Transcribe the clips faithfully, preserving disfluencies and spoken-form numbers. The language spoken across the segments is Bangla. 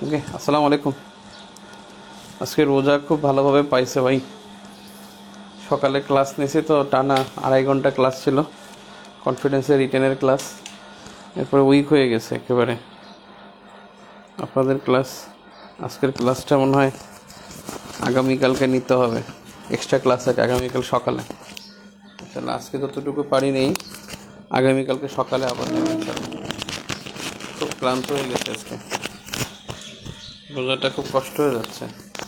ওকে, আসসালামু আলাইকুম। আজকে রোজা খুব ভালোভাবে পাইছে ভাই। সকালে ক্লাস নিয়েছি তো টানা আড়াই ঘন্টা ক্লাস ছিল, কনফিডেন্সের রিটেনের ক্লাস। এরপরে উইক হয়ে গেছে একেবারে। আপনাদের ক্লাস, আজকের ক্লাসটা মনে হয় আগামীকালকে নিতে হবে। এক্সট্রা ক্লাস আছে আগামীকাল সকালে। তাহলে আজকে যতটুকু পারি নেই, আগামীকালকে সকালে আবার নেব ইনশাল্লাহ। খুব ক্লান্ত হয়ে গেছে আজকে, রোজাটা খুব কষ্ট হয়ে যাচ্ছে।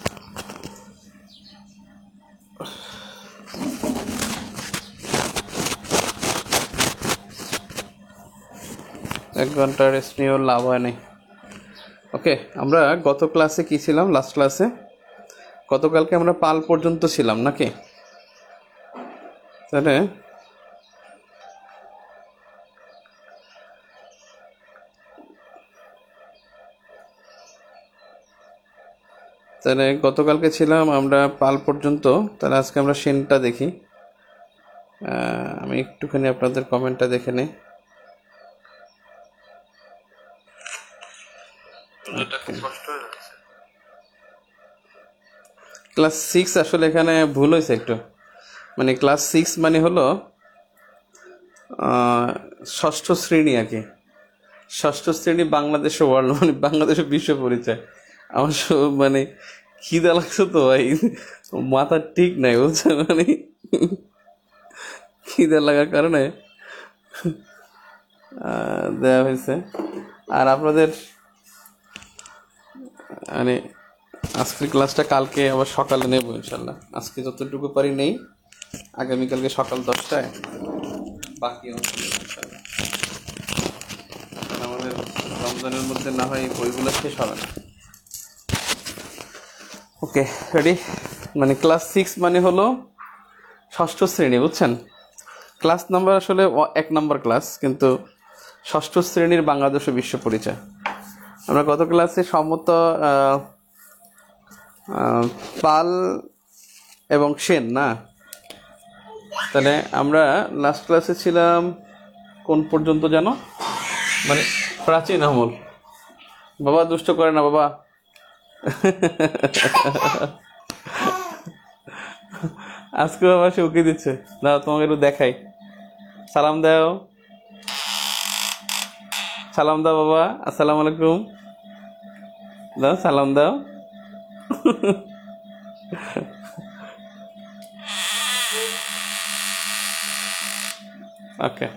এক ঘন্টা রেস্ট নিয়েও লাভ হয় নাই। ওকে, আমরা গত ক্লাসে কী ছিলাম? লাস্ট ক্লাসে গতকালকে আমরা পাল পর্যন্ত ছিলাম নাকি? তাহলে তাহলে গতকালকে ছিলাম আমরা পাল পর্যন্ত। তাহলে আজকে আমরা সেনটা দেখি। আমি একটুখানি আপনাদের কমেন্টটা দেখে নিই। ক্লাস সিক্স আসলে এখানে ভুল হয়েছে একটু। মানে ক্লাস সিক্স মানে হলো ষষ্ঠ শ্রেণী আর কি। ষষ্ঠ শ্রেণী বাংলাদেশ ওয়ার্ল্ড, মানে বাংলাদেশের বিশ্ব পরিচয়। আমার সব মানে খিদা লাগছে তো ভাই, মাথা ঠিক নাই বুঝছে, মানে খিদা লাগার কারণে দেওয়া হয়েছে। আর আপনাদের মানে আজকের ক্লাসটা কালকে আবার সকালে নেব ইনশাল্লাহ। আজকে যতটুকু পারি নেই, আগামীকালকে সকাল দশটায় বাকি ইনশাল্লাহ। আমাদের রমজানের মধ্যে না হয় বইগুলো শেষ হবে না। Okay, ready? মানে ক্লাস সিক্স মানে হলো ষষ্ঠ শ্রেণী, বুঝছেন? ক্লাস নাম্বার আসলে এক নম্বর ক্লাস, কিন্তু ষষ্ঠ শ্রেণীর বাংলাদেশ ও বিশ্ব পরিচয়। আমরা গত ক্লাসে সম্মত পাল এবং সেন না? তাহলে আমরা লাস্ট ক্লাসে ছিলাম কোন পর্যন্ত জানো? মানে প্রাচীন আমল। বাবা দুষ্ট করে না বাবা। আজকে বাবা সে উকি দিচ্ছে, দাও তোমাকে একটু দেখাই। সালাম দাও, সালাম দাও বাবা। আসসালামু আলাইকুম দাও, সালাম দাও। ওকে,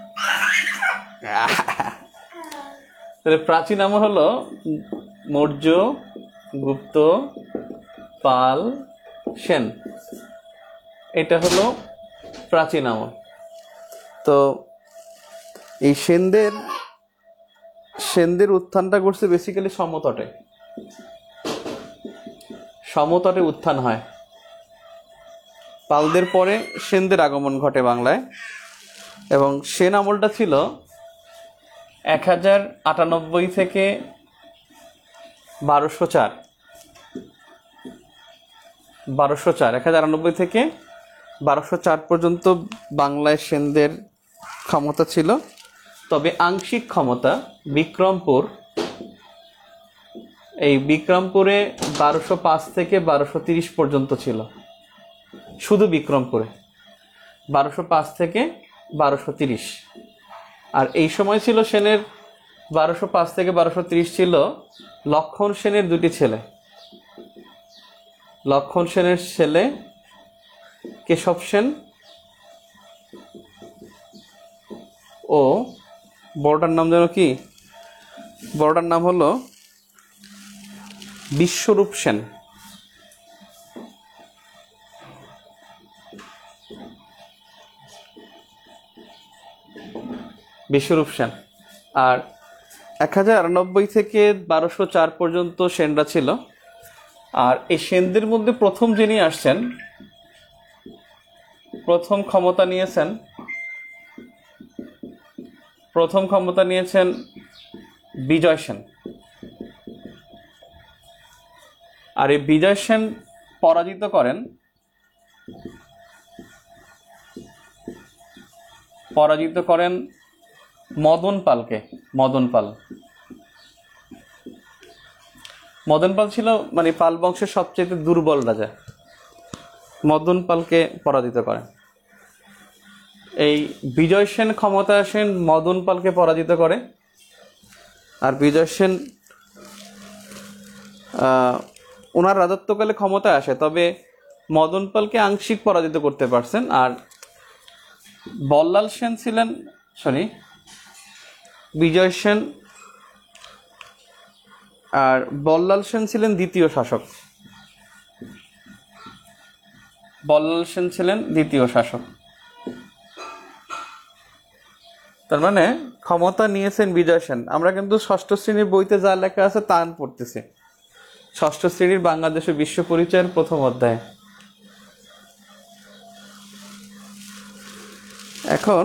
তাহলে প্রাচীন আমল হলো মৌর্য, গুপ্ত, পাল, সেন। এটা হলো প্রাচীন আমল। তো এই সেনদের সেনদের উত্থানটা করছে বেসিক্যালি সমতটে। সমতটে উত্থান হয়। পালদের পরে সেনদের আগমন ঘটে বাংলায়। এবং সেন আমলটা ছিল এক হাজার আটানব্বই থেকে বারোশো চার বারোশো চার এক হাজার আটানব্বই থেকে বারোশো চার পর্যন্ত বাংলায় সেনদের ক্ষমতা ছিল। তবে আংশিক ক্ষমতা বিক্রমপুর, এই বিক্রমপুরে বারোশো পাঁচ থেকে বারোশো তিরিশ পর্যন্ত ছিল। শুধু বিক্রমপুরে বারোশো পাঁচ থেকে বারোশো তিরিশ। আর এই সময় ছিল সেনের বারোশো পাঁচ থেকে বারোশো তিরিশ ছিল লক্ষণ সেনের দুটি ছেলে। লক্ষণ সেনের ছেলে কেশব সেন ও বড়টার নাম যেন কি? বড়টার নাম হলো বিশ্বরূপ সেন। বিশ্বরূপ সেন। আর এক হাজার আটানব্বই থেকে বারোশো চার পর্যন্ত সেনরা ছিল। আর এই সেনদের মধ্যে প্রথম যিনি আসছেন, প্রথম ক্ষমতা নিয়েছেন প্রথম ক্ষমতা নিয়েছেন বিজয় সেন। আর এই বিজয় সেন পরাজিত করেন পরাজিত করেন মদন পালকে। মদন পাল মদন পাল ছিল মানে পাল বংশের সবচেয়ে দুর্বল রাজা, মদন পালকে পরাজিত করেন। এই বিজয় সেন ক্ষমতা আসেন মদন পালকে পরাজিত করে, আর বিজয় সেন ওনার রাজত্বকালে ক্ষমতায় আসে, তবে মদন পালকে আংশিক পরাজিত করতে পারছেন। আর বল্লাল সেন ছিলেন সরি বিজয় সেন আর বল্লাল সেন ছিলেন দ্বিতীয় শাসক। বল্লাল সেন ছিলেন দ্বিতীয় শাসক। তার মানে ক্ষমতা নিয়েছেন বিজয় সেন। আমরা কিন্তু ষষ্ঠ শ্রেণীর বইতে যা লেখা আছে তা পড়তেছি, ষষ্ঠ শ্রেণীর বাংলাদেশের বিশ্ব পরিচয়ের প্রথম অধ্যায়। এখন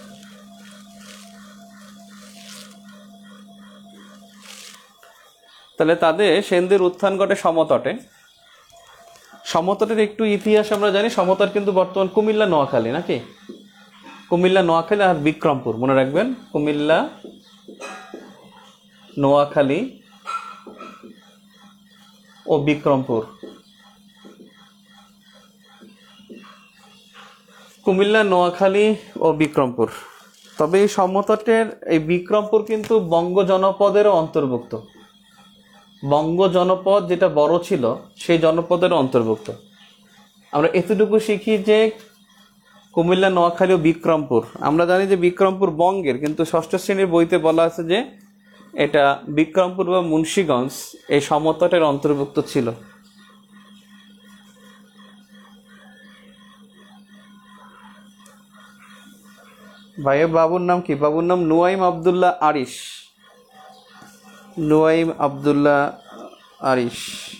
তাহলে তাদের সেনদের উত্থান ঘটে সমতটে। সমতটের একটু ইতিহাস আমরা জানি। সমতট কিন্তু বর্তমান কুমিল্লা নোয়াখালী, নাকি? কুমিল্লা নোয়াখালী আর বিক্রমপুর, মনে রাখবেন, কুমিল্লা নোয়াখালী ও বিক্রমপুর। কুমিল্লা নোয়াখালী ও বিক্রমপুর। তবে এই সমতটের এই বিক্রমপুর কিন্তু বঙ্গ জনপদেরও অন্তর্ভুক্ত। বঙ্গ জনপদ যেটা বড় ছিল সেই জনপদের অন্তর্ভুক্ত। আমরা এতটুকু শিখি যে কুমিল্লা নোয়াখালী ও বিক্রমপুর, আমরা জানি যে বিক্রমপুর বঙ্গের, কিন্তু ষষ্ঠ শ্রেণীর বইতে বলা আছে যে এটা বিক্রমপুর বা মুন্সিগঞ্জ এই সমতটের অন্তর্ভুক্ত ছিল। ভাইয়ের বাবুর নাম কি? বাবুর নাম নুয়াইম আবদুল্লাহ আরিশ। নুয়াইম আবদুল্লাহ আরিশ।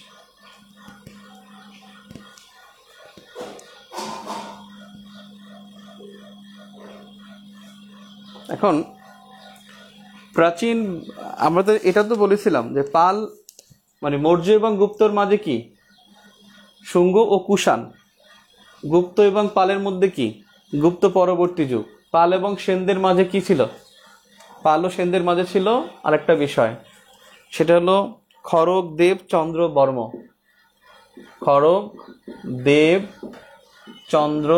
এখন প্রাচীন আমরা তো এটা তো বলেছিলাম যে পাল মানে মৌর্য এবং গুপ্তর মাঝে কি শুঙ্গ ও কুষাণ, গুপ্ত এবং পালের মধ্যে কি গুপ্ত পরবর্তী যুগ। পাল এবং সেনদের মাঝে কি ছিল? পাল ও সেনদের মাঝে ছিল আরেকটা বিষয়, সেটা হলো খড়গ দেব চন্দ্র বর্ম। খড়গ দেব চন্দ্র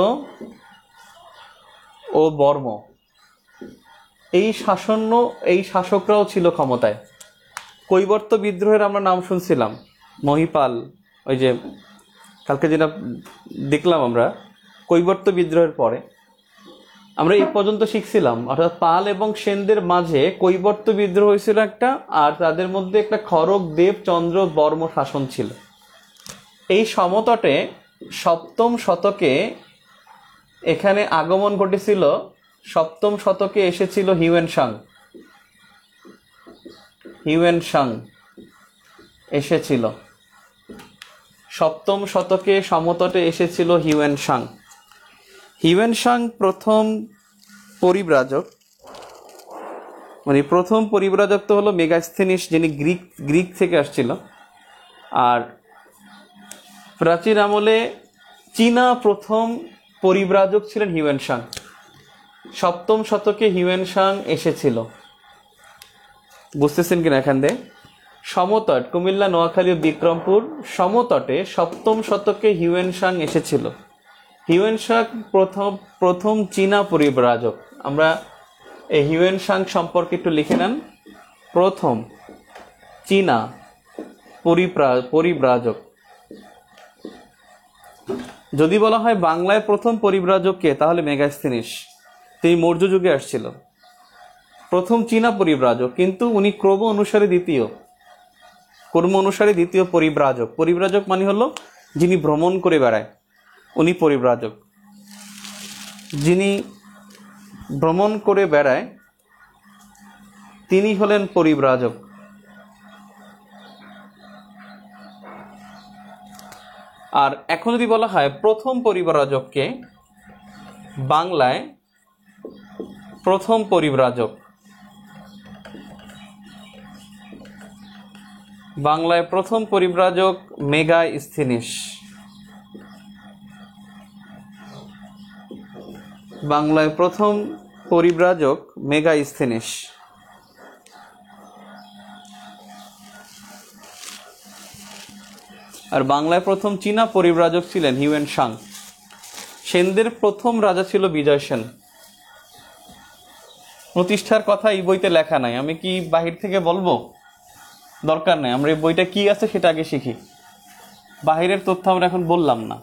ও বর্ম এই শাসন এই শাসকরাও ছিল ক্ষমতায়। কৈবর্ত বিদ্রোহের আমরা নাম শুনছিলাম, মহিপাল, ওই যে কালকে যেটা দেখলাম আমরা কৈবর্ত বিদ্রোহের পরে আমরা এই পর্যন্ত শিখছিলাম, অর্থাৎ পাল এবং সেনদের মাঝে কৈবর্ত বিদ্রোহ হয়েছিল একটা, আর তাদের মধ্যে একটা খড়গ দেব চন্দ্র বর্ম শাসন ছিল। এই সমতটে সপ্তম শতকে এখানে আগমন ঘটেছিল। সপ্তম শতকে এসেছিল হিউয়েন সাং। হিউয়েন সাং এসেছিল সপ্তম শতকে সমতটে এসেছিল হিউয়েন সাং। হিউয়েন সাং প্রথম পরিব্রাজক, মানে প্রথম পরিব্রাজক তো হলো মেগাস্থেনিস, যিনি গ্রিক গ্রিক থেকে আসছিল। আর প্রাচীন আমলে চীনা প্রথম পরিব্রাজক ছিলেন হিউয়েন সাং। সপ্তম শতকে হিউয়েন সাং এসেছিল। বুঝতেছেন কিনা এখান দিয়ে? সমতট কুমিল্লা নোয়াখালী ও বিক্রমপুর সমতটে সপ্তম শতকে হিউয়েন সাং এসেছিল। হিউয়েন সাং প্রথম প্রথম চীনা পরিব্রাজক। আমরা এই হিউয়েন সাং সম্পর্কে একটু লিখে নেন। প্রথম চীনা পরিব্রাজক। যদি বলা হয় বাংলায় প্রথম পরিব্রাজক কে, তাহলে মেগাস্থেনিস, তিনি মৌর্য যুগে আসছিল। প্রথম চীনা পরিব্রাজক, কিন্তু উনি ক্রম অনুসারে দ্বিতীয় কর্ম অনুসারে দ্বিতীয় পরিব্রাজক। পরিব্রাজক মানে হলো যিনি ভ্রমণ করে বেড়ায়, উনি পরিব্রাজক। যিনি ভ্রমণ করে বেড়ায় তিনি হলেন পরিব্রাজক। আর এখন যদি বলা হয় প্রথম পরিব্রাজককে, বাংলায় প্রথম পরিব্রাজক বাংলায় প্রথম পরিব্রাজক মেগাস্থেনিস। বাংলায় প্রথম পরিব্রাজক মেগাস্থেনিস। আর বাংলায় প্রথম চীনা পরিব্রাজক ছিলেন হিউয়েন সাং। সেনদের প্রথম রাজা ছিল বিজয় সেন। প্রতিষ্ঠার কথা এই বইতে লেখা নাই, আমি কি বাহির থেকে বলবো? দরকার নাই, আমরা এই বইটা কি আছে সেটা আগে শিখি। বাহিরের তথ্য আমরা এখন বললাম না।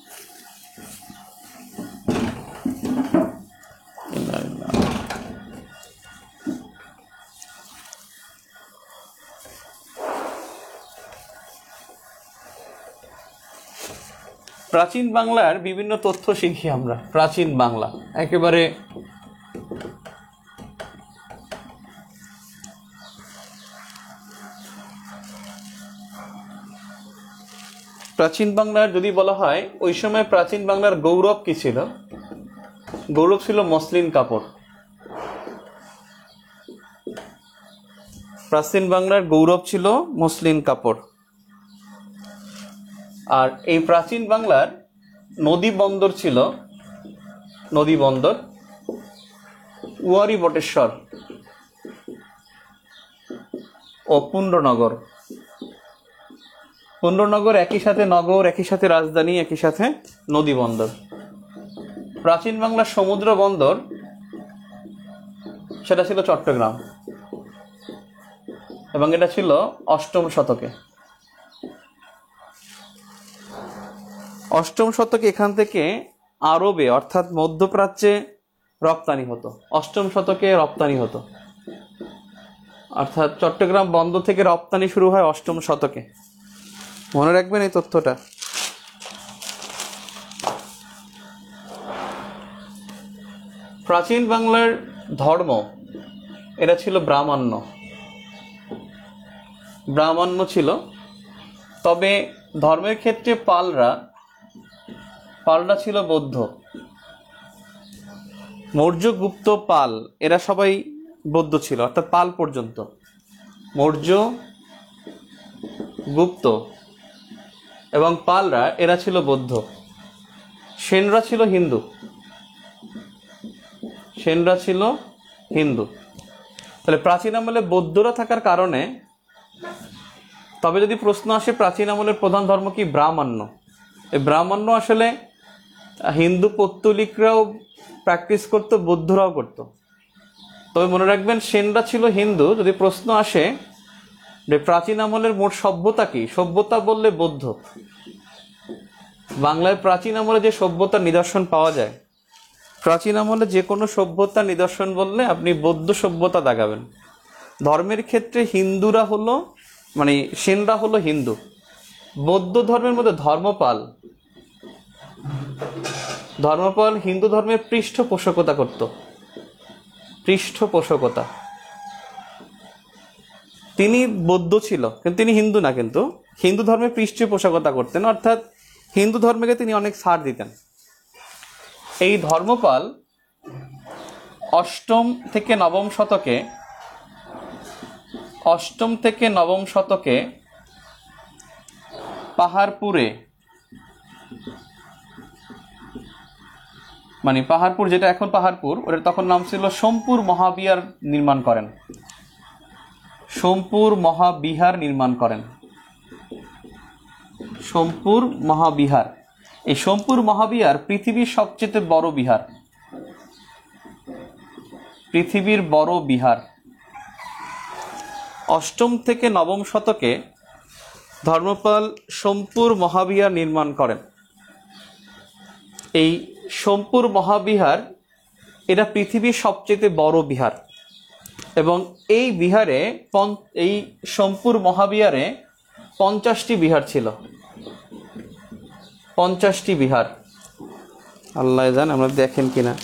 প্রাচীন বাংলার বিভিন্ন তথ্য শিখি আমরা। প্রাচীন বাংলা একেবারে প্রাচীন বাংলার যদি বলা হয় ওই সময় প্রাচীন বাংলার গৌরব কি ছিল? গৌরব ছিল মসলিন কাপড়। প্রাচীন বাংলার গৌরব ছিল মসলিন কাপড়। আর এই প্রাচীন বাংলার নদী বন্দর ছিল, নদী বন্দর উয়ারি বটেশ্বর ও পুণ্ড্রনগর। পুণ্ড্রনগর একই সাথে নগর, একই সাথে রাজধানী, একই সাথে নদী বন্দর। প্রাচীন বাংলার সমুদ্র বন্দর সেটা ছিল চট্টগ্রাম, এবং এটা ছিল অষ্টম শতকে। অষ্টম শতকে এখান থেকে আরবে অর্থাৎ মধ্যপ্রাচ্যে রপ্তানি হতো। অষ্টম শতকে রপ্তানি হতো, অর্থাৎ চট্টগ্রাম বন্দর থেকে রপ্তানি শুরু হয় অষ্টম শতকে। মনে রাখবেন এই তথ্যটা। প্রাচীন বাংলার ধর্ম এটা ছিল ব্রাহ্মণ্য। ব্রাহ্মণ্য ছিল, তবে ধর্মের ক্ষেত্রে পালরা পালরা ছিল বৌদ্ধ। মৌর্য, গুপ্ত, পাল এরা সবাই বৌদ্ধ ছিল, অর্থাৎ পাল পর্যন্ত। মৌর্য, গুপ্ত এবং পালরা এরা ছিল বৌদ্ধ। সেনরা ছিল হিন্দু। সেনরা ছিল হিন্দু। তাহলে প্রাচীন আমলে বৌদ্ধরা থাকার কারণে, তবে যদি প্রশ্ন আসে প্রাচীন আমলের প্রধান ধর্ম কি? ব্রাহ্মণ্য। এই ব্রাহ্মণ্য আসলে হিন্দু পৌত্তলিকরাও প্র্যাকটিস করতো, বৌদ্ধরাও করত। তবে মনে রাখবেন সেনরা ছিল হিন্দু। যদি প্রশ্ন আসে যে প্রাচীন আমলের মোট সভ্যতা কি, সভ্যতা বললে বৌদ্ধ। বাংলায় প্রাচীন আমলে যে সভ্যতার নিদর্শন পাওয়া যায়, প্রাচীন আমলে যে কোনো সভ্যতার নিদর্শন বললে আপনি বৌদ্ধ সভ্যতা দেখাবেন। ধর্মের ক্ষেত্রে হিন্দুরা হলো, মানে সেনরা হলো হিন্দু। বৌদ্ধ ধর্মের মধ্যে ধর্মপাল ধর্মপাল হিন্দু ধর্মের পৃষ্ঠপোষকতা করত। পৃষ্ঠপোষকতা তিনি বৌদ্ধ ছিল, কিন্তু তিনি হিন্দু না, কিন্তু হিন্দু ধর্মের পৃষ্ঠপোষকতা করতেন, অর্থাৎ হিন্দু ধর্মকে তিনি অনেক ছাড় দিতেন। এই ধর্মপাল অষ্টম থেকে নবম শতকে অষ্টম থেকে নবম শতকে পাহাড়পুরে, মানে পাহাড়পুর যেটা এখন পাহাড়পুর, ওটা তখন নাম ছিল সোমপুর মহাবিহার নির্মাণ করেন। সোমপুর মহাবিহার নির্মাণ করেন সোমপুর মহাবিহার। এই সোমপুর মহাবিহার পৃথিবীর সবচেয়ে বড় বিহার। পৃথিবীর বড় বিহার। অষ্টম থেকে নবম শতকে ধর্মপাল সোমপুর মহাবিহার নির্মাণ করেন। এই সোমপুর মহাবিহার এটা পৃথিবীর সবচেয়ে বড় বিহার, এবং এই বিহারে এই সোমপুর মহাবিহারে পঞ্চাশটি বিহার ছিল। পঞ্চাশটি বিহার। আল্লাহ জান আমরা দেখেন কিনা।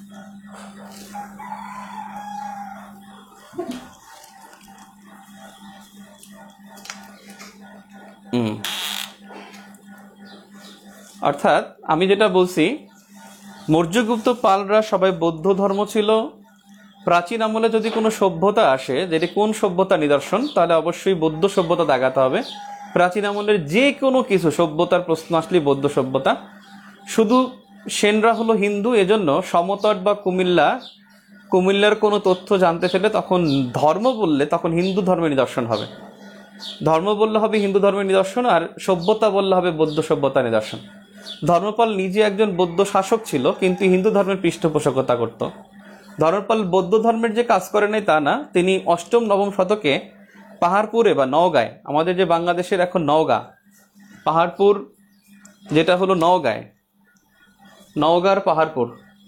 হুম অর্থাৎ আমি যেটা বলছি, মৌর্যগুপ্ত পালরা সবাই বৌদ্ধ ধর্ম ছিল। প্রাচীন আমলে যদি কোনো সভ্যতা আসে, যেটি কোন সভ্যতা নিদর্শন, তাহলে অবশ্যই বৌদ্ধ সভ্যতা দেখাতে হবে। প্রাচীন আমলের যে কোনো কিছু সভ্যতার প্রশ্ন আসলে বৌদ্ধ সভ্যতা। শুধু সেনরা হলো হিন্দু, এজন্য সমতট বা কুমিল্লা কুমিল্লার কোনো তথ্য জানতে চাইলে তখন ধর্ম বললে তখন হিন্দু ধর্মের নিদর্শন হবে। ধর্ম বললে হবে হিন্দু ধর্মের নিদর্শন, আর সভ্যতা বললে হবে বৌদ্ধ সভ্যতার নিদর্শন। ধর্মপাল নিজে একজন বৌদ্ধ শাসক ছিল, কিন্তু হিন্দু ধর্মের পৃষ্ঠপোষকতা করত। ধর্মপাল বৌদ্ধ ধর্মের যে কাজ করে নাই তা না, তিনি অষ্টম নবম শতকে পাহাড়পুরে বা নওগাঁয়, আমাদের যে বাংলাদেশের এখন নওগাঁ, পাহাড়পুর যেটা হলো নওগাঁয়, নওগাঁর পাহাড়পুর,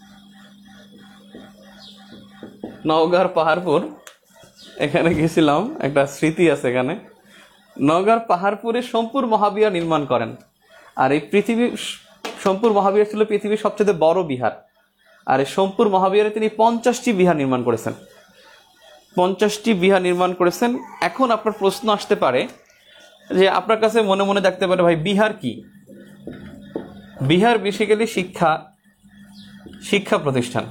নওগাঁর পাহাড়পুর, এখানে গেছিলাম, একটা স্মৃতি আছে এখানে। নওগাঁর পাহাড়পুরে সোমপুর মহাবিহার নির্মাণ করেন। আর এই পৃথিবীর সোমপুর মহাবিহার ছিল পৃথিবীর সবচেয়ে বড় বিহার। আর এই সোমপুর মহাবিহারে তিনি পঞ্চাশটি বিহার নির্মাণ করেছেন, পঞ্চাশটি বিহার নির্মাণ করেছেন। এখন আপনার প্রশ্ন আসতে পারে যে আপনার কাছে মনে মনে দেখতে পারে, ভাই বিহার কি? বিহার বেসিক্যালি শিক্ষা শিক্ষা প্রতিষ্ঠান।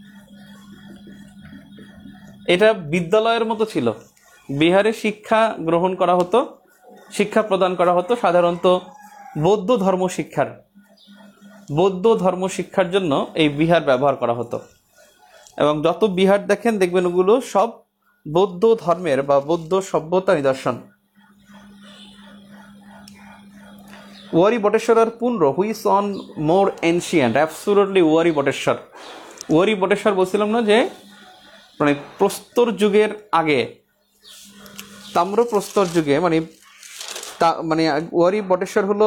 এটা বিদ্যালয়ের মতো ছিল। বিহারে শিক্ষা গ্রহণ করা হতো, শিক্ষা প্রদান করা হতো সাধারণত বৌদ্ধ ধর্ম শিক্ষার বৌদ্ধ ধর্ম শিক্ষার জন্য এই বিহার ব্যবহার করা হতো। এবং যত বিহার দেখেন দেখবেন ওগুলো সব বৌদ্ধ ধর্মের বা বৌদ্ধ সভ্যতা নিদর্শন। ওয়ারি বটেশ্বর পুনর which one more ancient, absolutely Wari Bateshwar. Wari Bateshwar বলছিলাম না যে মানে প্রস্তর যুগের আগে, তাম্র প্রস্তর যুগে, মানে মানে ওয়ারি বটেশ্বর হলো,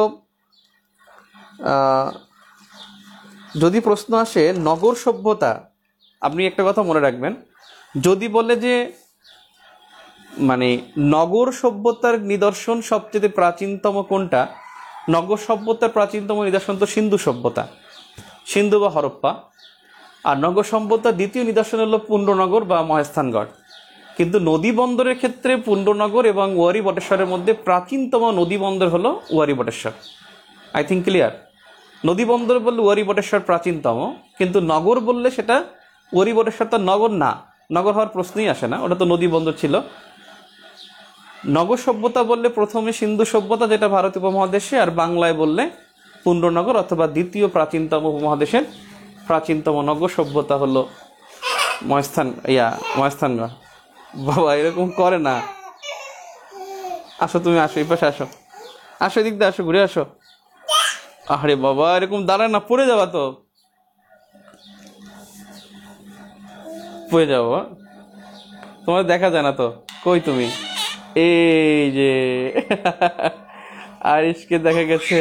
যদি প্রশ্ন আসে নগর সভ্যতা, আপনি একটা কথা মনে রাখবেন, যদি বলে যে মানে নগর সভ্যতার নিদর্শন সবচেয়ে প্রাচীনতম কোনটা, নগর সভ্যতার প্রাচীনতম নিদর্শন তো সিন্ধু সভ্যতা, সিন্ধু বা হরপ্পা। আর নগর সভ্যতার দ্বিতীয় নিদর্শন হলো পুণ্ডনগর বা মহেস্থানগড়। কিন্তু নদী বন্দরের ক্ষেত্রে পুণ্ডনগর এবং ওয়ারি বটেশ্বরের মধ্যে প্রাচীনতম নদী বন্দর হলো Wari Bateshwar. I think clear. নদী বন্দর বললে ওয়ারি বটেশ্বর প্রাচীনতম, কিন্তু নগর বললে সেটা ওয়ারি বটেশ্বর তো নগর না, নগর হওয়ার প্রশ্নই আসে না, ওটা তো নদী বন্দর ছিল। নগর সভ্যতা বললে প্রথমে সিন্ধু সভ্যতা, যেটা ভারতীয় উপমহাদেশে, আর বাংলায় বললে পুণ্ডনগর অথবা দ্বিতীয় প্রাচীনতম উপমহাদেশের প্রাচীনতম নগর সভ্যতা হলো মহেস্থান ইয়া মহেস্থানগড়। বাবা এরকম করে না, আসো তুমি আসো, এই পাশে আসো, আসো এদিক দিয়ে আসো, ঘুরে আসো। আরে বাবা এরকম দাঁড়ায় না, পড়ে যাবা তো, পড়ে যাবো, তোমার দেখা যায় না তো, কই তুমি? এই যে আরিশকে দেখা গেছে।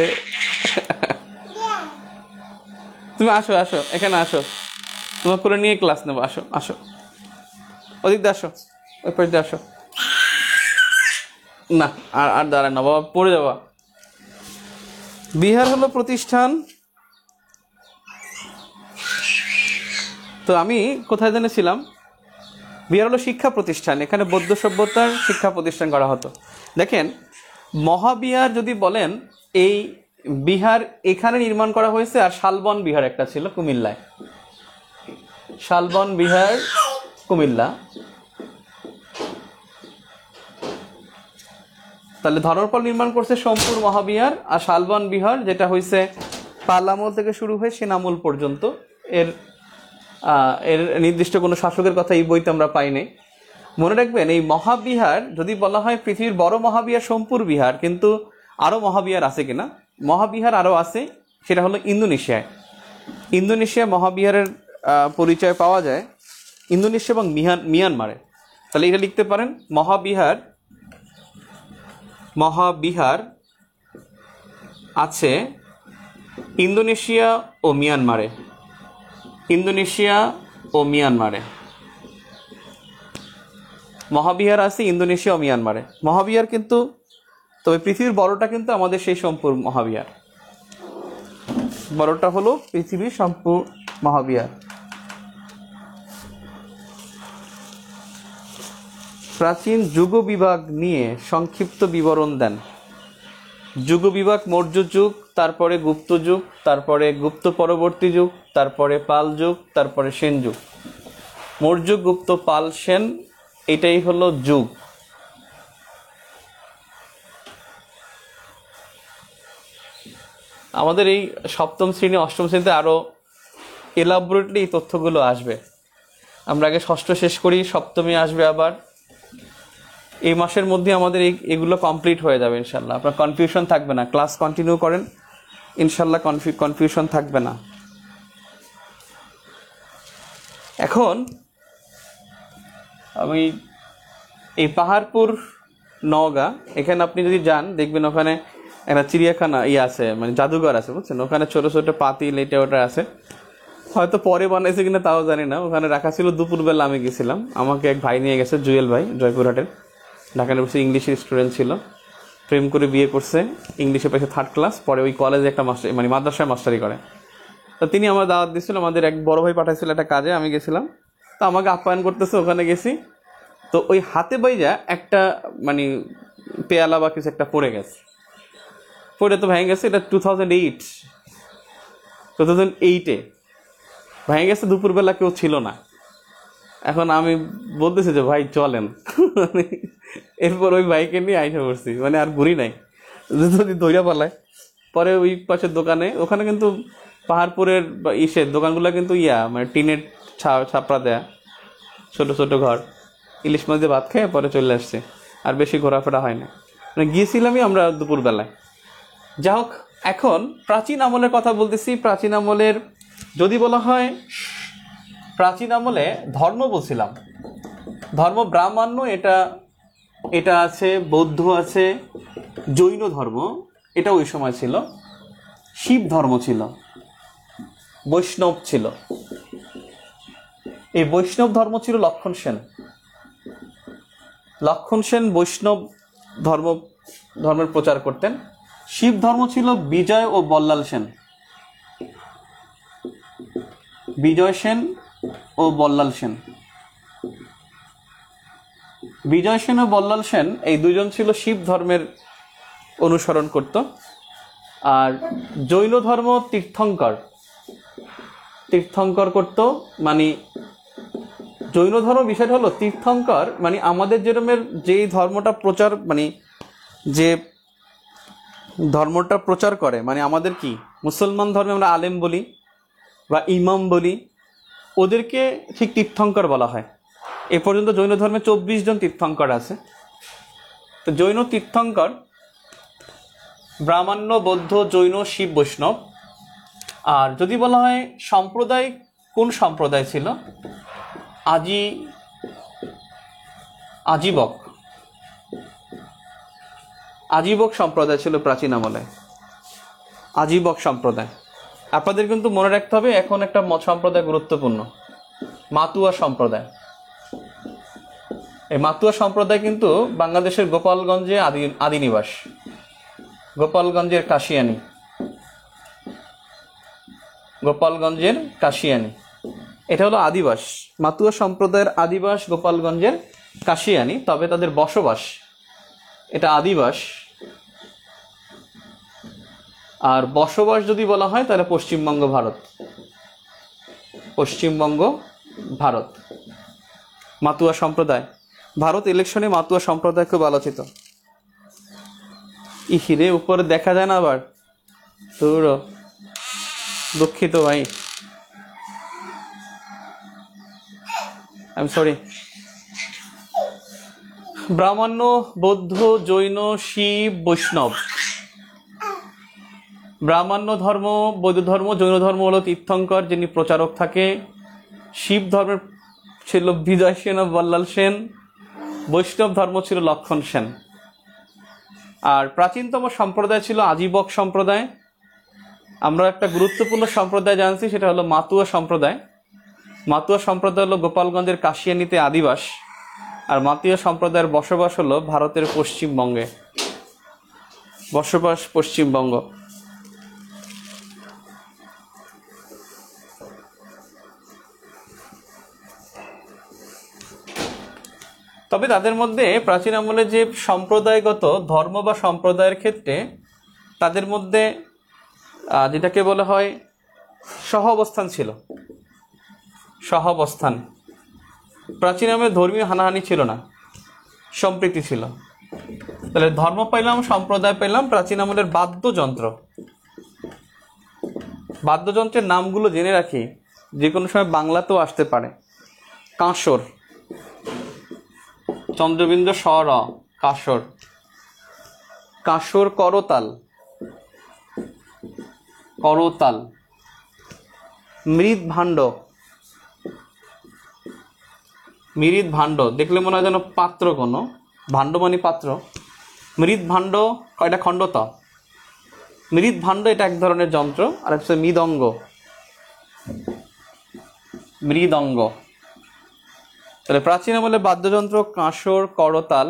তুমি আসো আসো, এখানে আসো, তোমার করে নিয়ে ক্লাস নেবো, আসো আসো, ওদিক দিয়ে আসো, ওই পাশ দিয়ে আসো। না আর আর দাঁড়ায় না বাবা, পড়ে যাবা। বিহার হলো প্রতিষ্ঠান। তো আমি কোথায় জেনেছিলাম, বিহার হলো শিক্ষা প্রতিষ্ঠান, এখানে বৌদ্ধ সভ্যতার শিক্ষা প্রতিষ্ঠান করা হতো। দেখেন মহাবিহার যদি বলেন, এই বিহার এখানে নির্মাণ করা হয়েছে। আর শালবন বিহার একটা ছিল কুমিল্লায়, শালবন বিহার কুমিল্লা। তাহলে ধর্মপাল নির্মাণ করছে সোমপুর মহাবিহার, আর শালবন বিহার যেটা হয়েছে পালামল থেকে শুরু হয়ে সেনামূল পর্যন্ত। এর এর নির্দিষ্ট কোনো শাসকের কথা এই বইতে আমরা পাইনি। মনে রাখবেন এই মহাবিহার যদি বলা হয় পৃথিবীর বড় মহাবিহার সোমপুর বিহার, কিন্তু আরও মহাবিহার আছে কিনা, মহাবিহার আরও আছে, সেটা হলো ইন্দোনেশিয়ায়। ইন্দোনেশিয়া মহাবিহারের পরিচয় পাওয়া যায় ইন্দোনেশিয়া এবং মিয়ানমারে। তাহলে এটা লিখতে পারেন, মহাবিহার মহাবিহার আছে ইন্দোনেশিয়া ও মিয়ানমারে, ইন্দোনেশিয়া ও মিয়ানমারে মহাবিহার আছে ইন্দোনেশিয়া ও মিয়ানমারে। মহাবিহার কিন্তু, তবে পৃথিবীর বড়টা কিন্তু আমাদের সেই সোমপুর মহাবিহার, বড়টা হলো পৃথিবীর সোমপুর মহাবিহার। প্রাচীন যুগ বিভাগ নিয়ে সংক্ষিপ্ত বিবরণ দেন। যুগ বিভাগ মৌর্য যুগ, তারপরে গুপ্ত যুগ, তারপরে গুপ্ত পরবর্তী যুগ, তারপরে পাল যুগ, তারপরে সেন যুগ। মৌর্য, গুপ্ত, পাল, সেন, এটাই হলো যুগ। আমাদের এই সপ্তম শ্রেণী অষ্টম শ্রেণীতে আরো এলাবোরেটলি এই তথ্যগুলো আসবে। আমরা আগে ষষ্ঠ শেষ করি, সপ্তমী আসবে আবার, এই মাসের মধ্যে আমাদের এই এগুলো কমপ্লিট হয়ে যাবে ইনশাল্লাহ। আপনার কনফিউশন থাকবে না, ক্লাস কন্টিনিউ করেন, ইনশাল্লাহ কনফিউশন থাকবে না। এখন আমি এই পাহাড়পুর নওগাঁ, এখানে আপনি যদি যান দেখবেন ওখানে একটা চিড়িয়াখানা ইয়ে আছে, মানে জাদুঘর আছে, বুঝছেন? ওখানে ছোটো ছোটো পাতিল এটা ওটা আছে, হয়তো পরে বানাইছে কিনা তাও জানি না। ওখানে রাখা ছিল, দুপুরবেলা আমি গেছিলাম, আমাকে এক ভাই নিয়ে গেছে, জুয়েল ভাই, জয়পুরহাটের, ঢাকা ইউনিভার্সিটি ইংলিশের স্টুডেন্ট ছিল, প্রেম করে বিয়ে করছে, ইংলিশে পেয়েছে থার্ড ক্লাস, পরে ওই কলেজে একটা মাস্টার মানে মাদ্রাসায় মাস্টারি করে। তো তিনি আমার দাওয়াত দিয়েছিল, আমাদের এক বড় ভাই পাঠাইছিল একটা কাজে, আমি গেছিলাম, তো আমাকে আপ্যায়ন করতেছে, ওখানে গেছি। তো ওই হাতে বাইজা একটা মানে পেয়ালা বা কিছু একটা পড়ে গেছে, পড়ে তো ভেঙে গেছে। এটা two thousand eight two thousand এইটে ভেঙে গেছে, দুপুরবেলা কেউ ছিল না। এখন আমি বলতেছি যে ভাই চলেন, এরপর ওই বাইকে নিয়ে আইসা পড়ছি, মানে আর ঘুরি নাই, যদি ধৈর্য পালায়। পরে ওই পাশের দোকানে, ওখানে কিন্তু পাহাড়পুরের ইসের দোকানগুলো কিন্তু ইয়া মানে টিনের ছাপড়া দেয়া, ছোটো ছোটো ঘর, ইলিশ মাছ দিয়ে ভাত খেয়ে পরে চলে আসছে, আর বেশি ঘোরাফেরা হয় না, মানে গিয়েছিলামই আমরা দুপুরবেলায়। যা হোক, এখন প্রাচীন আমলের কথা বলতেছি। প্রাচীন আমলের যদি বলা হয়, প্রাচীন আমলে ধর্ম বলছিলাম, ধর্ম ব্রাহ্মণ্য এটা এটা আছে, বৌদ্ধ আছে, জৈন ধর্ম এটা ওই সময় ছিল, শিব ধর্ম ছিল, বৈষ্ণব ছিল। এই বৈষ্ণব ধর্ম ছিল লক্ষণ সেন। লক্ষণ সেন বৈষ্ণব ধর্ম ধর্মের প্রচার করতেন। শিব ধর্ম ছিল বিজয় ও বল্লাল সেন। বিজয় সেন ও বল্লাল সেন বিজয় সেন ও বল্লাল সেন এই দুজন ছিল শিব ধর্মের অনুসরণ করত। আর জৈন ধর্ম তীর্থঙ্কর তীর্থঙ্কর করত। মানে জৈন ধর্ম বিষয়টা হলো তীর্থঙ্কর, মানে আমাদের যেরকমের যেই ধর্মটা প্রচার, মানে যে ধর্মটা প্রচার করে, মানে আমাদের কি মুসলমান ধর্মে আমরা আলেম বলি বা ইমাম বলি, ওদেরকে ঠিক তীর্থঙ্কর বলা হয়। এ পর্যন্ত জৈন ধর্মে চব্বিশ জন তীর্থঙ্কর আছে। তো জৈন তীর্থঙ্কর ব্রাহ্মণ্য, বৌদ্ধ, জৈন, শিব, বৈষ্ণব। আর যদি বলা হয় সম্প্রদায়, কোন সম্প্রদায় ছিল? আজি আজীবক আজীবক সম্প্রদায় ছিল প্রাচীন আমলে, আজীবক সম্প্রদায়। আপনাদের কিন্তু মনে রাখতে হবে, এখন একটা সম্প্রদায় গুরুত্বপূর্ণ, মাতুয়া সম্প্রদায়। এই মাতুয়া সম্প্রদায় কিন্তু বাংলাদেশের গোপালগঞ্জে আদি আদি নিবাস, গোপালগঞ্জের কাশিয়ানি, গোপালগঞ্জের কাশিয়ানি এটা হলো আদিবাস। মাতুয়া সম্প্রদায়ের আদিবাস গোপালগঞ্জের কাশিয়ানি, তবে তাদের বসবাস এটা আদিবাস। আর বসবাস যদি বলা হয় তাহলে পশ্চিমবঙ্গ ভারত, পশ্চিমবঙ্গ ভারত। মাতুয়া সম্প্রদায় ভারত ইলেকশনে মাতুয়া সম্প্রদায় খুব আলোচিত। ইহিরে উপরে দেখা যায় না আবার, তোর দুঃখিত ভাই, আই এম সরি। ব্রাহ্মণ্য, বৌদ্ধ, জৈন, শিব, বৈষ্ণব। ব্রাহ্মণ্য ধর্ম, বৌদ্ধ ধর্ম, জৈন ধর্ম হলো তীর্থঙ্কর, যিনি প্রচারক থাকে। শিব ধর্মের ছিল বিজয় সেন ও বল্লাল সেন। বৈষ্ণব ধর্ম ছিল লক্ষণ সেন। আর প্রাচীনতম সম্প্রদায় ছিল আজীবক সম্প্রদায়। আমরা একটা গুরুত্বপূর্ণ সম্প্রদায় জানছি, সেটা হলো মাতুয়া সম্প্রদায়। মাতুয়া সম্প্রদায় হলো গোপালগঞ্জের কাশিয়ানিতে আদিবাস। আর মাতুয়া সম্প্রদায়ের বসবাস হলো ভারতের পশ্চিমবঙ্গে, বসবাস পশ্চিমবঙ্গ। তবে তাদের মধ্যে প্রাচীন আমলে যে সম্প্রদায়গত ধর্ম বা সম্প্রদায়ের ক্ষেত্রে তাদের মধ্যে যেটাকে বলা হয় সহাবস্থান ছিল। সহাবস্থান, প্রাচীন আমলে ধর্মীয় হানাহানি ছিল না, সম্প্রীতি ছিল। তাহলে ধর্ম পাইলাম, সম্প্রদায় পেলাম। প্রাচীন আমলের বাদ্যযন্ত্র, বাদ্যযন্ত্রের নামগুলো জেনে রাখি, যে কোনো সময় বাংলাতেও আসতে পারে। কাঁসর, চন্দ্রবিন্দু স র কাসর। কাসর করতাল, করতাল। মৃৎ ভাণ্ড, মৃৎ ভাণ্ড দেখলে মনে হয় যেন পাত্র, কোনো ভাণ্ড মানে পাত্র। মৃৎ ভাণ্ড কয়টা খণ্ড? ত। মৃৎ ভাণ্ড এটা এক ধরনের যন্ত্র, আর হচ্ছে মৃদঙ্গ। মৃদঙ্গ। তাহলে প্রাচীন আমলে বাদ্যযন্ত্র কাঁসর, করতাল,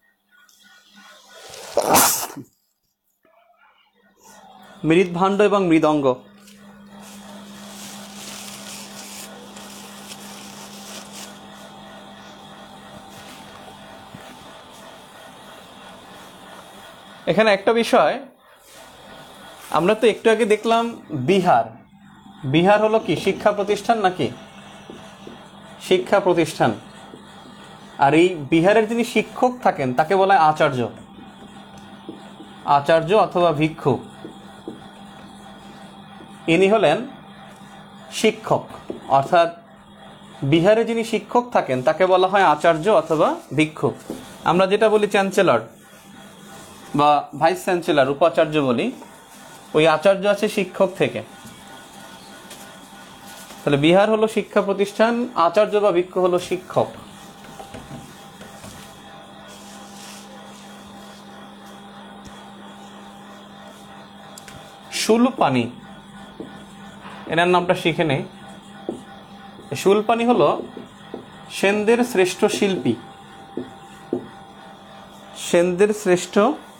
মৃৎ ভাণ্ড এবং মৃদঙ্গ। এখানে একটা বিষয়, আমরা তো একটু আগে দেখলাম বিহার। বিহার হলো কি শিক্ষা প্রতিষ্ঠান নাকি? শিক্ষা প্রতিষ্ঠান। আর এই বিহারের যিনি শিক্ষক থাকেন তাকে বলা হয় আচার্য। আচার্য অথবা ভিক্ষু, ইনি হলেন শিক্ষক। অর্থাৎ বিহারে যিনি শিক্ষক থাকেন তাকে বলা হয় আচার্য অথবা ভিক্ষু। আমরা যেটা বলি চ্যান্সেলর বা ভাইস চ্যান্সেলর, উপাচার্য বলি, ওই আচার্য আছে শিক্ষক থেকে। তাহলে বিহার হলো শিক্ষা প্রতিষ্ঠান, আচার্য বা ভিক্ষু হলো শিক্ষক। শুলপানি, এনার নামটা শিখে নেই। শুলপানি হলো সেনদের শ্রেষ্ঠ শিল্পী। সেনদের শ্রেষ্ঠ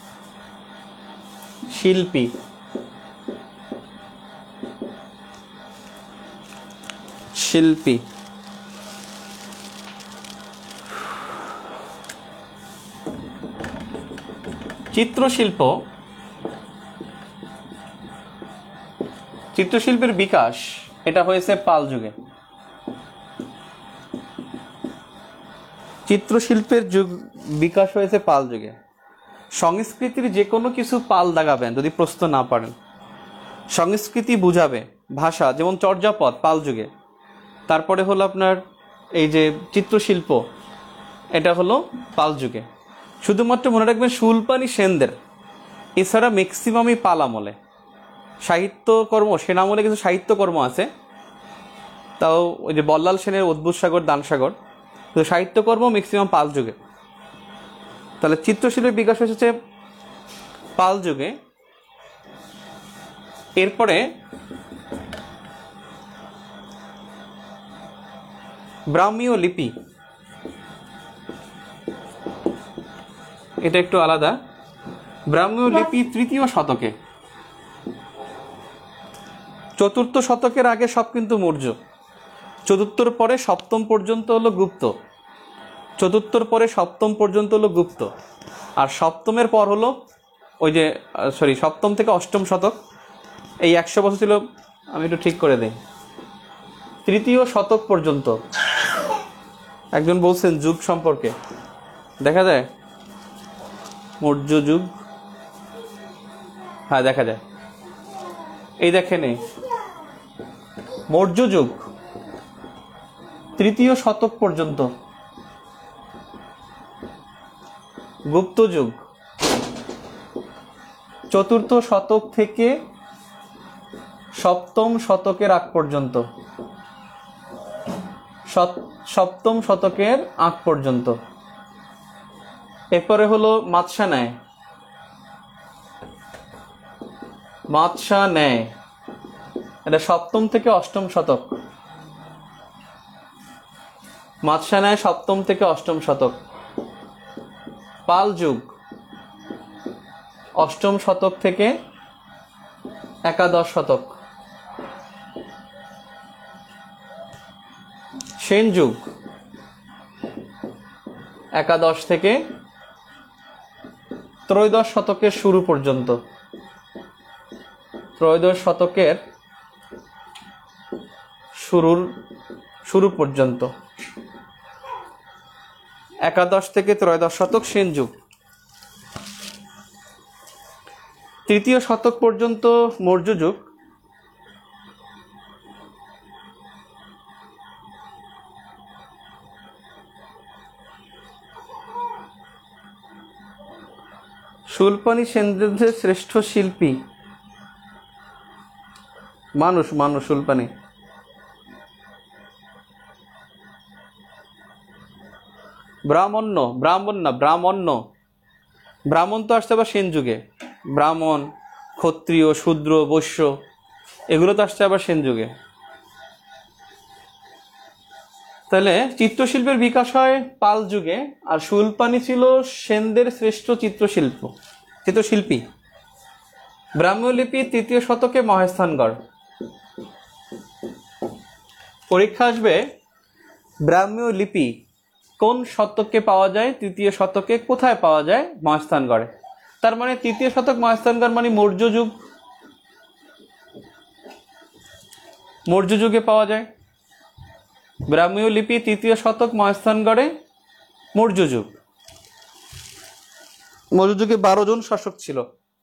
শিল্পী। শিল্পী। চিত্রশিল্প, চিত্রশিল্পের বিকাশ এটা হয়েছে পাল যুগে। চিত্রশিল্পের যুগ বিকাশ হয়েছে পাল যুগে। সংস্কৃতির যে কোনো কিছু পাল দাগাবেন যদি প্রশ্ন না পারেন। সংস্কৃতি বুঝাবে ভাষা, যেমন চর্যাপদ পাল যুগে। তারপরে হলো আপনার এই যে চিত্রশিল্প, এটা হলো পাল যুগে। শুধুমাত্র মনে রাখবেন শুলপানি সেনদের, এছাড়া ম্যাক্সিমামই পাল আমলে। সাহিত্যকর্ম সেন আমলে কিছু সাহিত্যকর্ম আছে, তাও ওই যে বল্লাল সেনের অদ্ভুত সাগর, দানসাগর, তো সাহিত্যকর্ম ম্যাক্সিমাম পাল যুগে। তাহলে চিত্রশিল্পের বিকাশ হয়েছে পাল যুগে। এরপরে ব্রাহ্মীয় লিপি, এটা একটু আলাদা। ব্রাহ্মীয় লিপি তৃতীয় শতকে। চতুর্থ শতকের আগে সব কিন্তু মৌর্য। চতুর্থর পরে সপ্তম পর্যন্ত হলো গুপ্ত। চতুর্থর পরে সপ্তম পর্যন্ত হলো গুপ্ত। আর সপ্তমের পর হলো ওই যে সরি সপ্তম থেকে অষ্টম শতক, এই একশো বছর ছিল। আমি একটু ঠিক করে দিই। তৃতীয় শতক পর্যন্ত একজন বলছেন যুগ সম্পর্কে, দেখা যায় মৌর্য যুগ, হ্যাঁ দেখা যায়। এই দেখেন মৌর্য যুগ তৃতীয় শতক পর্যন্ত, গুপ্ত যুগ চতুর্থ শতক থেকে সপ্তম শতকের আগ পর্যন্ত। সপ্তম শতকের আগ পর্যন্ত। এরপরে হলো মাৎসা ন্যায়। মাৎসা ন্যায় এটা সপ্তম থেকে অষ্টম শতক। মাৎসা ন্যায় সপ্তম থেকে অষ্টম শতক। পাল যুগ অষ্টম শতক থেকে একাদশ শতক। সেন যুগ একাদশ থেকে ত্রয়োদশ শতকের শুরু পর্যন্ত। ত্রয়োদশ শতকের শুরুর শুরু পর্যন্ত, একাদশ থেকে ত্রয়োদশ শতক সেন যুগ। তৃতীয় শতক পর্যন্ত মৌর্য যুগ। শূলপাণি সেনদের শ্রেষ্ঠ শিল্পী মানুষ মানুষ শূলপাণি ব্রাহ্মণ্য ব্রাহ্মণ না ব্রাহ্মণ্য ব্রাহ্মণ তো আসছে আবার সেন যুগে। ব্রাহ্মণ, ক্ষত্রিয়, শূদ্র, বৈশ্য এগুলো তো আসছে আবার সেন যুগে। তাহলে চিত্রশিল্পের বিকাশ হয় পাল যুগে, আর শূলপাণি ছিল সেনদের শ্রেষ্ঠ চিত্রশিল্প চিত্রশিল্পী। ব্রাহ্মলিপি তৃতীয় শতকে মহেস্থানগড়। পরীক্ষা আসবে ব্রাহ্মীয় লিপি কোন শতকে পাওয়া যায়, তৃতীয় শতকে কোথায় পাওয়া যায়, মহেস্থানগড়ে। তার মানে তৃতীয় শতক মহেস্থানগড় মানে মৌর্য যুগ, মৌর্য যুগে পাওয়া যায়। ব্রাহ্মীয় লিপি তৃতীয় শতক মহেস্থানগড়ে, মৌর্য যুগ। মৌর্য যুগে বারো জন শাসক ছিল,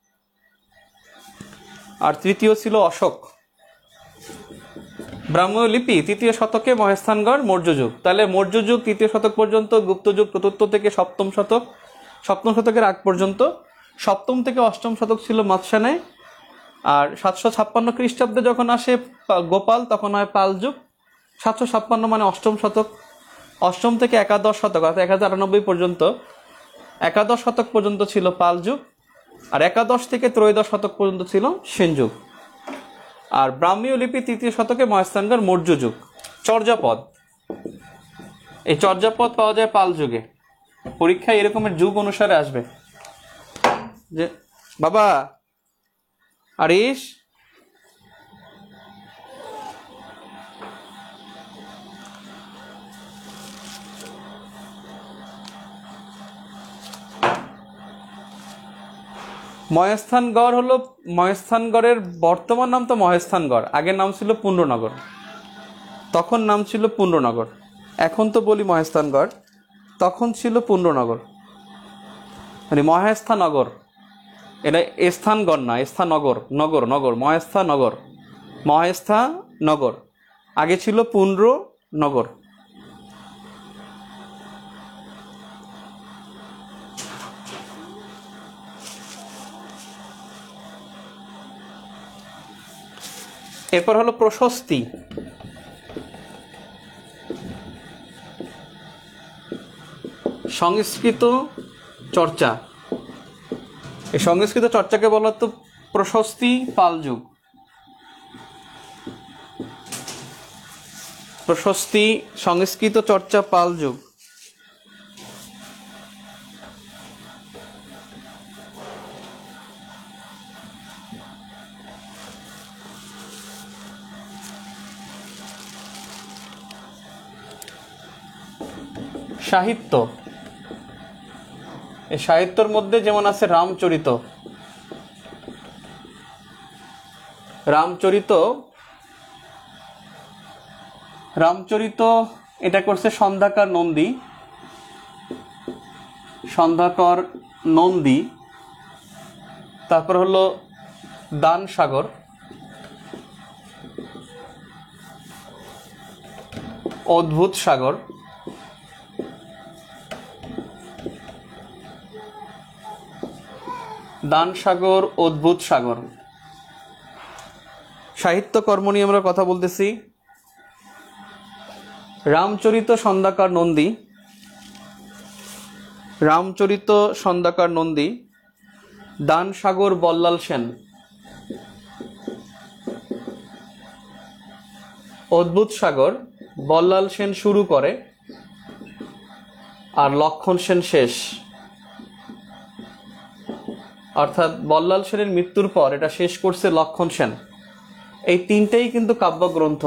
আর তৃতীয় ছিল অশোক। ব্রাহ্মীয় লিপি তৃতীয় শতকে মহেস্থানগড়, মৌর্য যুগ। তাহলে মৌর্য যুগ তৃতীয় শতক পর্যন্ত, গুপ্ত যুগ চতুর্থ থেকে সপ্তম শতক, সপ্তম শতকের আগ পর্যন্ত। সপ্তম থেকে অষ্টম শতক ছিল মৎস্যানায়। আর সাতশো ছাপ্পান্ন খ্রিস্টাব্দে যখন আসে গোপাল, তখন হয় পাল যুগ। সাতশো ছাপ্পান্ন মানে অষ্টম শতক। অষ্টম থেকে একাদশ শতক অর্থাৎ এক হাজার আটানব্বই পর্যন্ত, একাদশ শতক পর্যন্ত ছিল পাল যুগ। আর একাদশ থেকে ত্রয়োদশ শতক পর্যন্ত ছিল সেন যুগ। আর ব্রাহ্মীয় লিপি তৃতীয় শতকে মহেস্থানগড়, মৌর্য যুগ। চর্যাপদ, এই চর্যাপদ পাওয়া যায় পাল যুগে। পরীক্ষায় এরকমের যুগ অনুসারে আসবে যে বাবা আরিশ মহেস্থানগড় হলো, মহেস্থানগড়ের বর্তমান নাম তো মহেস্থানগড়, আগের নাম ছিল পুণ্ড্রনগর। তখন নাম ছিল পুণ্ড্রনগর, এখন তো বলি মহেস্থানগড়, তখন ছিল পুণ্ড্রনগর, মানে মহেস্থানগর। এটা স্থানগড় না, স্থানগর, নগর নগর মহেস্থানগর, মহেস্থানগর। আগে ছিল পুণ্ড্রনগর। এরপর হলো প্রশস্তি। সংস্কৃত চর্চা, এই সংস্কৃত চর্চাকে বলা তো প্রশস্তি পাল যুগ। প্রশস্তি সংস্কৃত চর্চা পাল যুগ। সাহিত্য, এই সাহিত্যর মধ্যে যেমন আছে রামচরিত। রামচরিত রামচরিত এটা করছে সন্ধ্যাকর নন্দী, সন্ধ্যাকর নন্দী। তারপর হলো দান সাগর, অদ্ভুত সাগর, দান সাগর, অদ্ভুত সাগর। সাহিত্য কর্ম নিয়ে আমরা কথা বলতেছি। রামচরিত সন্ধ্যাকর নন্দী, রামচরিত সন্ধ্যাকর নন্দী, দান সাগর বল্লাল সেন, অদ্ভুত সাগর বল্লাল সেন শুরু করে আর লক্ষণ সেন শেষ। অর্থাৎ বল্লাল সেনের মৃত্যুর পর এটা শেষ করছে লক্ষণ সেন। এই তিনটেই কিন্তু কাব্যগ্রন্থ,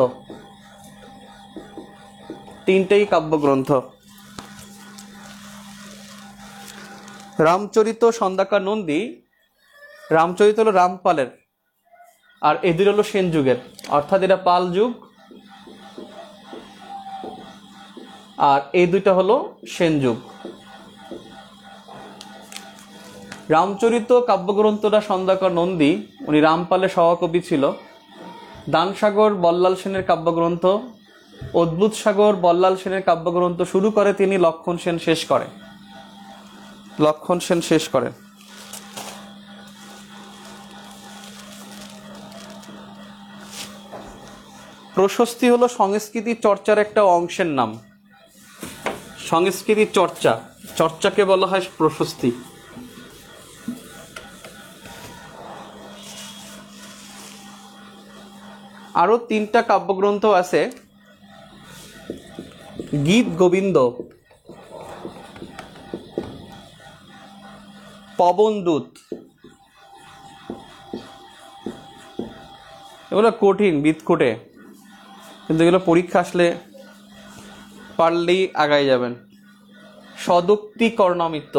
তিনটেই কাব্যগ্রন্থ। রামচরিত সন্ধ্যাকর নন্দী, রামচরিত হলো রামপালের, আর এদের হলো সেন যুগের, অর্থাৎ এটা পাল যুগ, আর এই দুইটা হলো সেন যুগ। রামচরিত কাব্যগ্রন্থটা সন্ধ্যাকর নন্দী, উনি রামপালের সহকবি ছিল। দান সাগর বল্লাল সেনের কাব্যগ্রন্থ, অদ্ভুত সাগর বল্লাল সেনের কাব্যগ্রন্থ শুরু করে তিনি, লক্ষণ সেন শেষ করে, লক্ষণ সেন শেষ করেন। প্রশস্তি হলো সংস্কৃতি চর্চার একটা অংশের নাম। সংস্কৃতি চর্চা, চর্চাকে বলা হয় প্রশস্তি। আরো তিনটা কাব্যগ্রন্থ আছে, গীত গোবিন্দ, পবনদূত, এগুলো কঠিন বিদকুটে, কিন্তু এগুলো পরীক্ষা আসলে পারলেই আগায় যাবেন। সদুক্তি কর্ণামিত্র,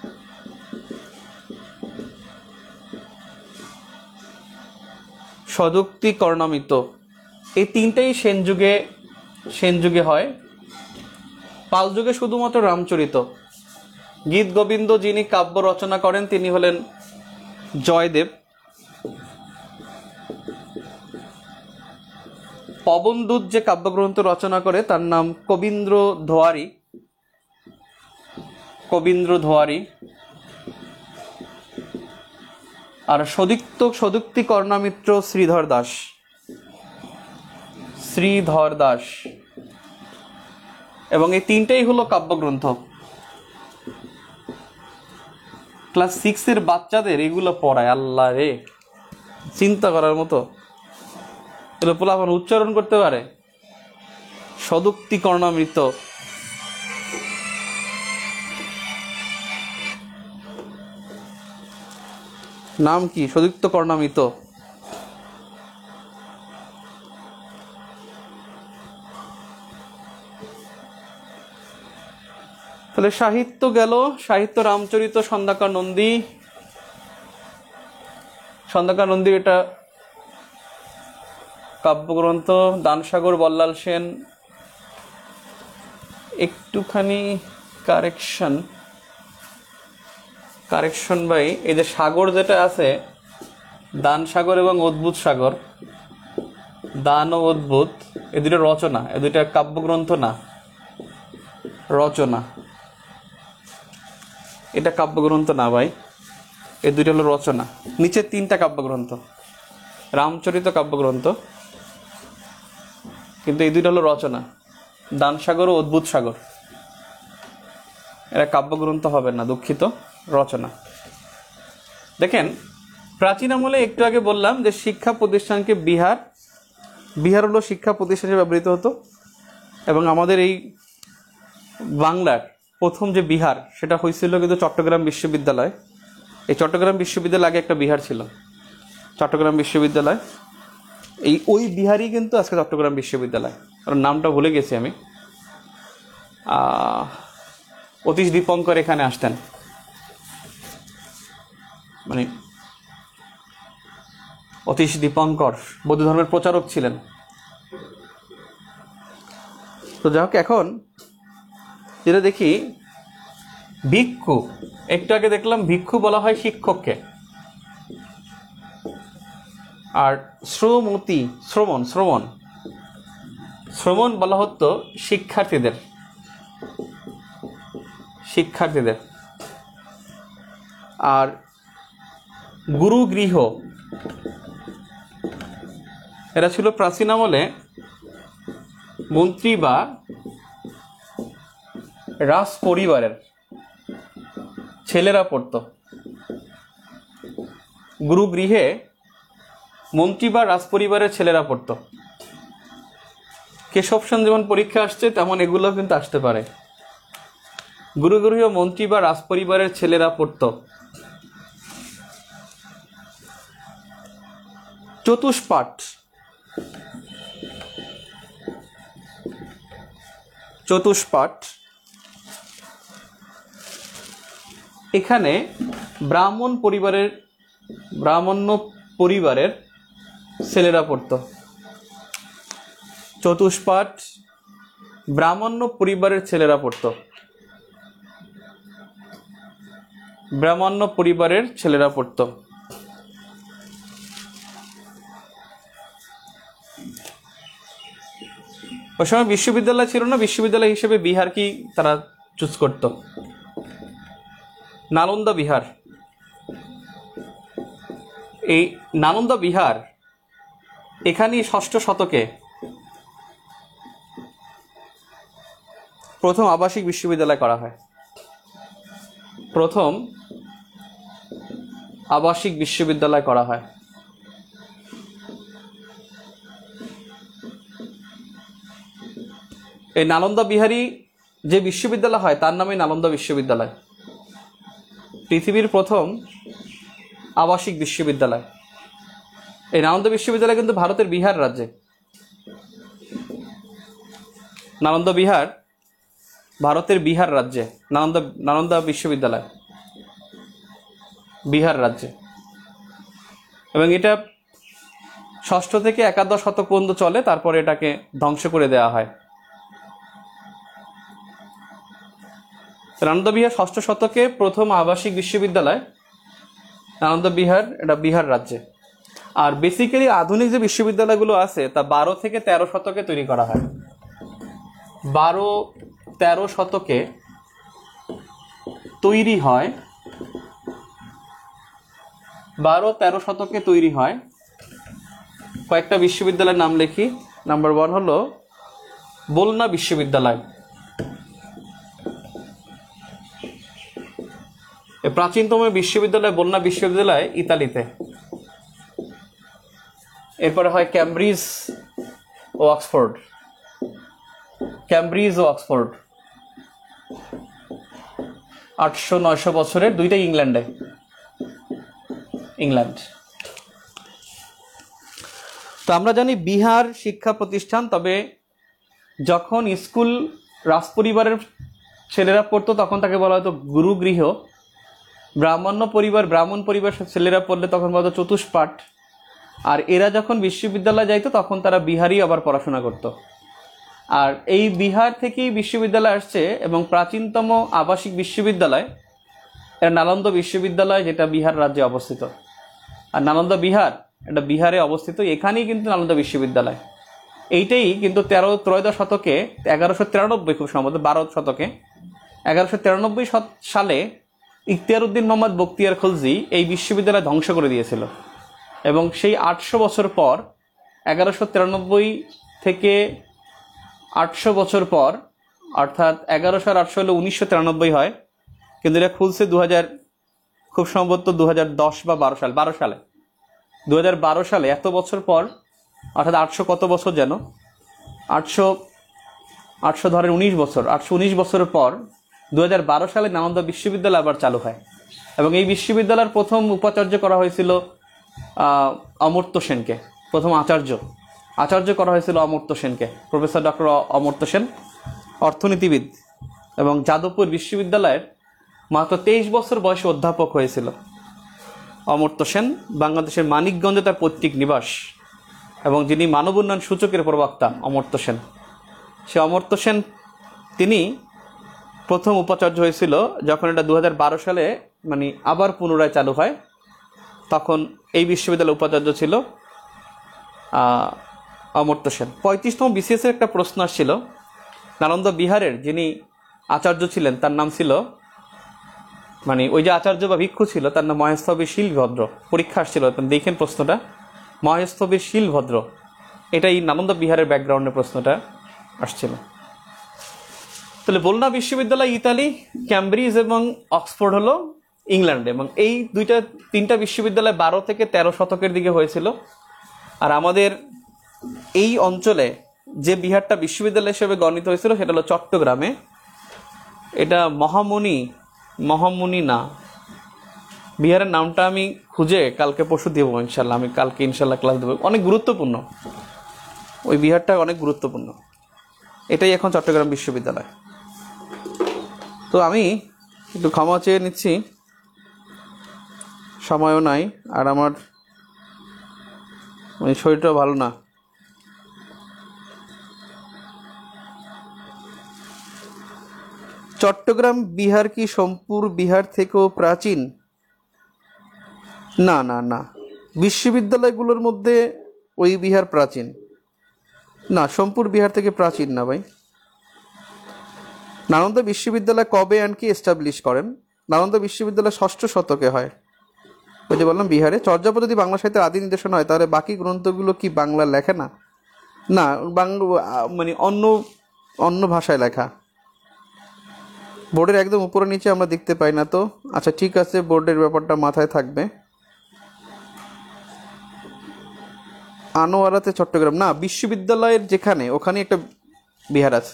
সদুক্তি কর্ণামিত্র, এই তিনটাই সেন যুগে সেন যুগে হয়। পাল যুগে শুধুমাত্র রামচরিত। গীত গোবিন্দ যিনি কাব্য রচনা করেন তিনি হলেন জয়দেব। পবনদূত যে কাব্যগ্রন্থ রচনা করে তার নাম কবীন্দ্র ধোয়ারি, কবীন্দ্র ধোয়ারি। আর সদুক্ত সদুক্তি কর্ণামিত্র শ্রীধর দাস, শ্রীধর দাস। এবং এই তিনটাই হলো কাব্যগ্রন্থ। ক্লাস সিক্সের বাচ্চাদের এগুলো পড়ায়, আল্লাহ রে, চিন্তা করার মতো। এগুলো পোলাপান উচ্চারণ করতে পারে। সদুক্তি কর্ণামৃত, নাম কি? সদুক্ত কর্ণামৃত। তাহলে সাহিত্য গেল, সাহিত্য রামচরিত, সন্ধ্যাকার নন্দী। সন্ধ্যাকার নন্দী এটা কাব্যগ্রন্থ। দানসাগর বল্লাল সেন, একটুখানি কারেকশন কারেকশন ভাই, এই যে সাগর যেটা আছে, দান সাগর এবং অদ্ভুত সাগর, দান ও অদ্ভুত, এ দুটো রচনা, এ দুইটা কাব্যগ্রন্থ না, রচনা। এটা কাব্যগ্রন্থ না ভাই, এ দুইটা হলো রচনা। নিচের তিনটা কাব্যগ্রন্থ, রামচরিত কাব্যগ্রন্থ, কিন্তু এই দুইটা হলো রচনা। দান সাগর ও অদ্ভুত সাগর এরা কাব্যগ্রন্থ হবে না, দুঃখিত, রচনা। দেখেন, প্রাচীন আমলে একটু আগে বললাম যে শিক্ষা প্রতিষ্ঠানকে বিহার, বিহার হলো শিক্ষা প্রতিষ্ঠান হিসেবে ব্যবহৃত হতো। এবং আমাদের এই বাংলার প্রথম যে বিহার সেটা হয়েছিল কিন্তু চট্টগ্রাম বিশ্ববিদ্যালয়। এই চট্টগ্রাম বিশ্ববিদ্যালয় আগে একটা বিহার ছিল, চট্টগ্রাম বিশ্ববিদ্যালয়। এই ওই বিহারই কিন্তু আজকে চট্টগ্রাম বিশ্ববিদ্যালয়, কারণ নামটা ভুলে গেছি আমি। অতীশ দীপঙ্কর এখানে আসতেন, মানে অতীশ দীপঙ্কর বৌদ্ধ ধর্মের প্রচারক ছিলেন। তো যাই হোক, এখন যেটা দেখি, ভিক্ষু, একটু আগে দেখলাম ভিক্ষু বলা হয় শিক্ষককে, আর শ্রমতি, শ্রমণ শ্রমণ শ্রমণ বলা হতো শিক্ষার্থীদের, শিক্ষার্থীদের। আর গুরুগৃহ, এরা ছিল প্রাচীন আমলে মন্ত্রী বা রাজ পরিবারের ছেলেরা পড়ত। গুরুগৃহে মন্ত্রী বা রাজ পরিবারের ছেলেরা পড়ত। কেশব সেন যেমন পরীক্ষা আসছে তেমন এগুলো কিন্তু আসতে পারে। গুরুগৃহ মন্ত্রী বা রাজ পরিবারের ছেলেরা পড়ত। চতুষ্পাঠ, চতুষ্পাঠ এখানে ব্রাহ্মণ পরিবারের, ব্রাহ্মণ্য পরিবারের ছেলেরা পড়ত। চতুষ্পাঠ ব্রাহ্মণ্য পরিবারের ছেলেরা পড়ত, ব্রাহ্মণ্য পরিবারের ছেলেরা পড়ত। ওই সময় বিশ্ববিদ্যালয় ছিল না, বিশ্ববিদ্যালয় হিসেবে বিহার কি তারা চুজ করত, নালন্দা বিহার। এই নালন্দা বিহার এখানেই ষষ্ঠ শতকে প্রথম আবাসিক বিশ্ববিদ্যালয় করা হয়? প্রথম আবাসিক বিশ্ববিদ্যালয় করা হয় এই নালন্দা বিহারী যে বিশ্ববিদ্যালয় হয় তার নামে নালন্দা বিশ্ববিদ্যালয়। পৃথিবীর প্রথম আবাসিক বিশ্ববিদ্যালয়। এই নালন্দা বিশ্ববিদ্যালয় কিন্তু ভারতের বিহার রাজ্যে। নালন্দা বিহার ভারতের বিহার রাজ্যে নালন্দা নালন্দা বিশ্ববিদ্যালয় বিহার রাজ্যে, এবং এটা ষষ্ঠ থেকে একাদশ শতক পর্যন্ত চলে, তারপরে এটাকে ধ্বংস করে দেওয়া হয়। নালন্দা বিহার ষষ্ঠ শতকে প্রথম আবাসিক বিশ্ববিদ্যালয় নালন্দা বিহার, এটা বিহার রাজ্যে। আর বেসিক্যালি আধুনিক যে বিশ্ববিদ্যালয়গুলো আছে তা বারো থেকে তেরো শতকে তৈরি করা হয়। বারো তেরো শতকে তৈরি হয় বারো তেরো শতকে তৈরি হয় কয়েকটা বিশ্ববিদ্যালয়ের নাম লিখি। নাম্বার ওয়ান হলো বোলনা বিশ্ববিদ্যালয়। এই প্রাচীনতম বিশ্ববিদ্যালয় বোলনা বিশ্ববিদ্যালয় ইতালিতে। এরপরে হয় ক্যামব্রিজ ও অক্সফোর্ড। ক্যামব্রিজ ও অক্সফোর্ড আটশো নয়শো বছরের, দুইটাই ইংল্যান্ডে, ইংল্যান্ড। তো আমরা জানি বিহার শিক্ষা প্রতিষ্ঠান, তবে যখন স্কুল রাজপরিবারের ছেলেরা পড়তো তখন তাকে বলা হতো গুরুগৃহ। ব্রাহ্মণ্য পরিবার ব্রাহ্মণ পরিবার ছেলেরা পড়লে তখন বলা হতো চতুষ্পাঠ। আর এরা যখন বিশ্ববিদ্যালয়ে যাইতো তখন তারা বিহারি আবার পড়াশোনা করত। আর এই বিহার থেকেই বিশ্ববিদ্যালয় আসছে, এবং প্রাচীনতম আবাসিক বিশ্ববিদ্যালয় এটা নালন্দা বিশ্ববিদ্যালয়, যেটা বিহার রাজ্যে অবস্থিত। আর নালন্দা বিহার এটা বিহারে অবস্থিত, এখানেই কিন্তু নালন্দা বিশ্ববিদ্যালয়। এইটাই কিন্তু তেরো ত্রয়োদশ শতকে এগারোশো তিরানব্বই খুব সম্ভবত বারো শতকে এগারোশো তিরানব্বই সালে ইখতিয়ার উদ্দিন মোহাম্মদ বখতিয়ার খলজি এই বিশ্ববিদ্যালয় ধ্বংস করে দিয়েছিল। এবং সেই আটশো বছর পর, এগারোশো তিরানব্বই থেকে আটশো বছর পর, অর্থাৎ এগারোশো আর আটশো হলে উনিশশো তিরানব্বই হয়, কিন্তু এটা খুলছে দু হাজার খুব সম্ভবত দু হাজার দশ বা বারো সাল বারো সালে দু হাজার বারো সালে এত বছর পর, অর্থাৎ আটশো কত বছর যেন আটশো আটশো ধরেন উনিশ বছর আটশো উনিশ বছরের পর দু হাজার বারো সালে নালন্দা বিশ্ববিদ্যালয় আবার চালু হয়। এবং এই বিশ্ববিদ্যালয়ের প্রথম উপাচার্য করা হয়েছিল অমর্ত্য সেনকে। প্রথম আচার্য আচার্য করা হয়েছিল অমর্ত্য সেনকে, প্রফেসর ডক্টর অমর্ত্য সেন, অর্থনীতিবিদ, এবং যাদবপুর বিশ্ববিদ্যালয়ের মাত্র তেইশ বছর বয়সে অধ্যাপক হয়েছিল অমর্ত্য সেন। বাংলাদেশের মানিকগঞ্জে তার পৈতৃক নিবাস, এবং যিনি মানব উন্নয়ন সূচকের প্রবক্তা অমর্ত্য সেন। সে অমর্ত্য সেন তিনি প্রথম উপাচার্য হয়েছিল যখন এটা দু হাজার বারো সালে মানে আবার পুনরায় চালু হয়। তখন এই বিশ্ববিদ্যালয়ের উপাচার্য ছিল অমর্ত্য সেন। পঁয়ত্রিশতম বিসিএসের একটা প্রশ্ন আসছিল, নালন্দা বিহারের যিনি আচার্য ছিলেন তার নাম ছিল, মানে ওই যে আচার্য বা ভিক্ষু ছিল তার নাম মহেশস্থবির শীলভদ্র। পরীক্ষা আসছিল, দেখেন প্রশ্নটা, মহেশস্থবির শীলভদ্র। এটাই নালন্দা বিহারের ব্যাকগ্রাউন্ডে প্রশ্নটা আসছিল। তাহলে বোলনা বিশ্ববিদ্যালয় ইতালি, ক্যামব্রিজ এবং অক্সফোর্ড হলো ইংল্যান্ডে, এবং এই দুইটা তিনটা বিশ্ববিদ্যালয় বারো থেকে তেরো শতকের দিকে হয়েছিল। আর আমাদের এই অঞ্চলে যে বিহারটা বিশ্ববিদ্যালয় হিসেবে গণিত হয়েছিল সেটা হলো চট্টগ্রামে। এটা মহামুনি মহামুনি না, বিহারের নামটা আমি খুঁজে কালকে পরশু দেবো ইনশাল্লাহ। আমি কালকে ইনশাল্লাহ ক্লাস দেবো। অনেক গুরুত্বপূর্ণ ওই বিহারটা, অনেক গুরুত্বপূর্ণ। এটাই এখন চট্টগ্রাম বিশ্ববিদ্যালয়। তো আমি একটু ক্ষমা চেয়ে নিচ্ছি, সময়ও নাই, আর আমার মানে শরীরটাও ভালো না। চট্টগ্রাম বিহার কি সোমপুর বিহার থেকেও প্রাচীন? না না না, বিশ্ববিদ্যালয়গুলোর মধ্যে ওই বিহার প্রাচীন না, সোমপুর বিহার থেকে প্রাচীন না ভাই। নালন্দা বিশ্ববিদ্যালয় কবে অ্যান্ড কি এস্টাবলিশ করেন? নালন্দা বিশ্ববিদ্যালয় ষষ্ঠ শতকে হয়। ওই যে বললাম বিহারে। চর্যাপদ যদি বাংলা সাহিত্যের আদি নির্দেশনা হয় তাহলে বাকি গ্রন্থগুলো কি বাংলা লেখে না? না, বাংলা মানে অন্য অন্য ভাষায় লেখা। বোর্ডের একদম উপরে নিচে আমরা দেখতে পাই না তো। আচ্ছা ঠিক আছে, বোর্ডের ব্যাপারটা মাথায় থাকবে। আনোয়ারাতে চট্টগ্রাম না, বিশ্ববিদ্যালয়ের যেখানে ওখানে একটা বিহার আছে।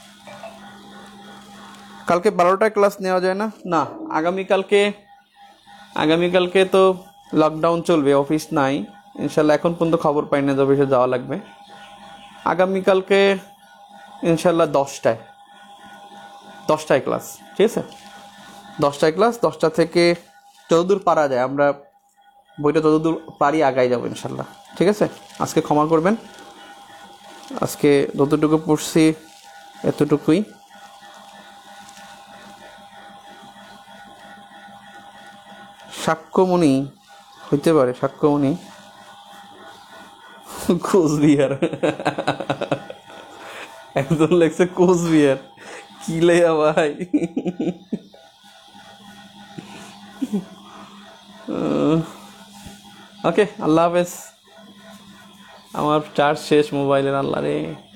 কালকে বারোটায় ক্লাস নেওয়া যায় না? না, আগামীকালকে আগামীকালকে তো লকডাউন চলবে, অফিস নাই ইনশাল্লাহ। এখন পর্যন্ত খবর পাই না যে অফিসে যাওয়া লাগবে। আগামীকালকে ইনশাল্লাহ দশটায় দশটায় ক্লাস, ঠিক আছে? দশটায় ক্লাস, দশটা থেকে যতদূর পারা যায় আমরা বইটা ততদূর পারি আগাই যাবো ইনশাল্লাহ, ঠিক আছে? আজকে ক্ষমা করবেন, আজকে যতটুকু পড়ছি এতটুকুই। সাক্ষ্যমণি হইতে পারে, সাক্ষ্যমণি কোচবিহার। একজন লেগছে কোচবিহার, কি লেয়া ভাই। ওকে, আল্লাহ হাফেজ। আমার চার্জ শেষ মোবাইলের, আল্লাহ রে।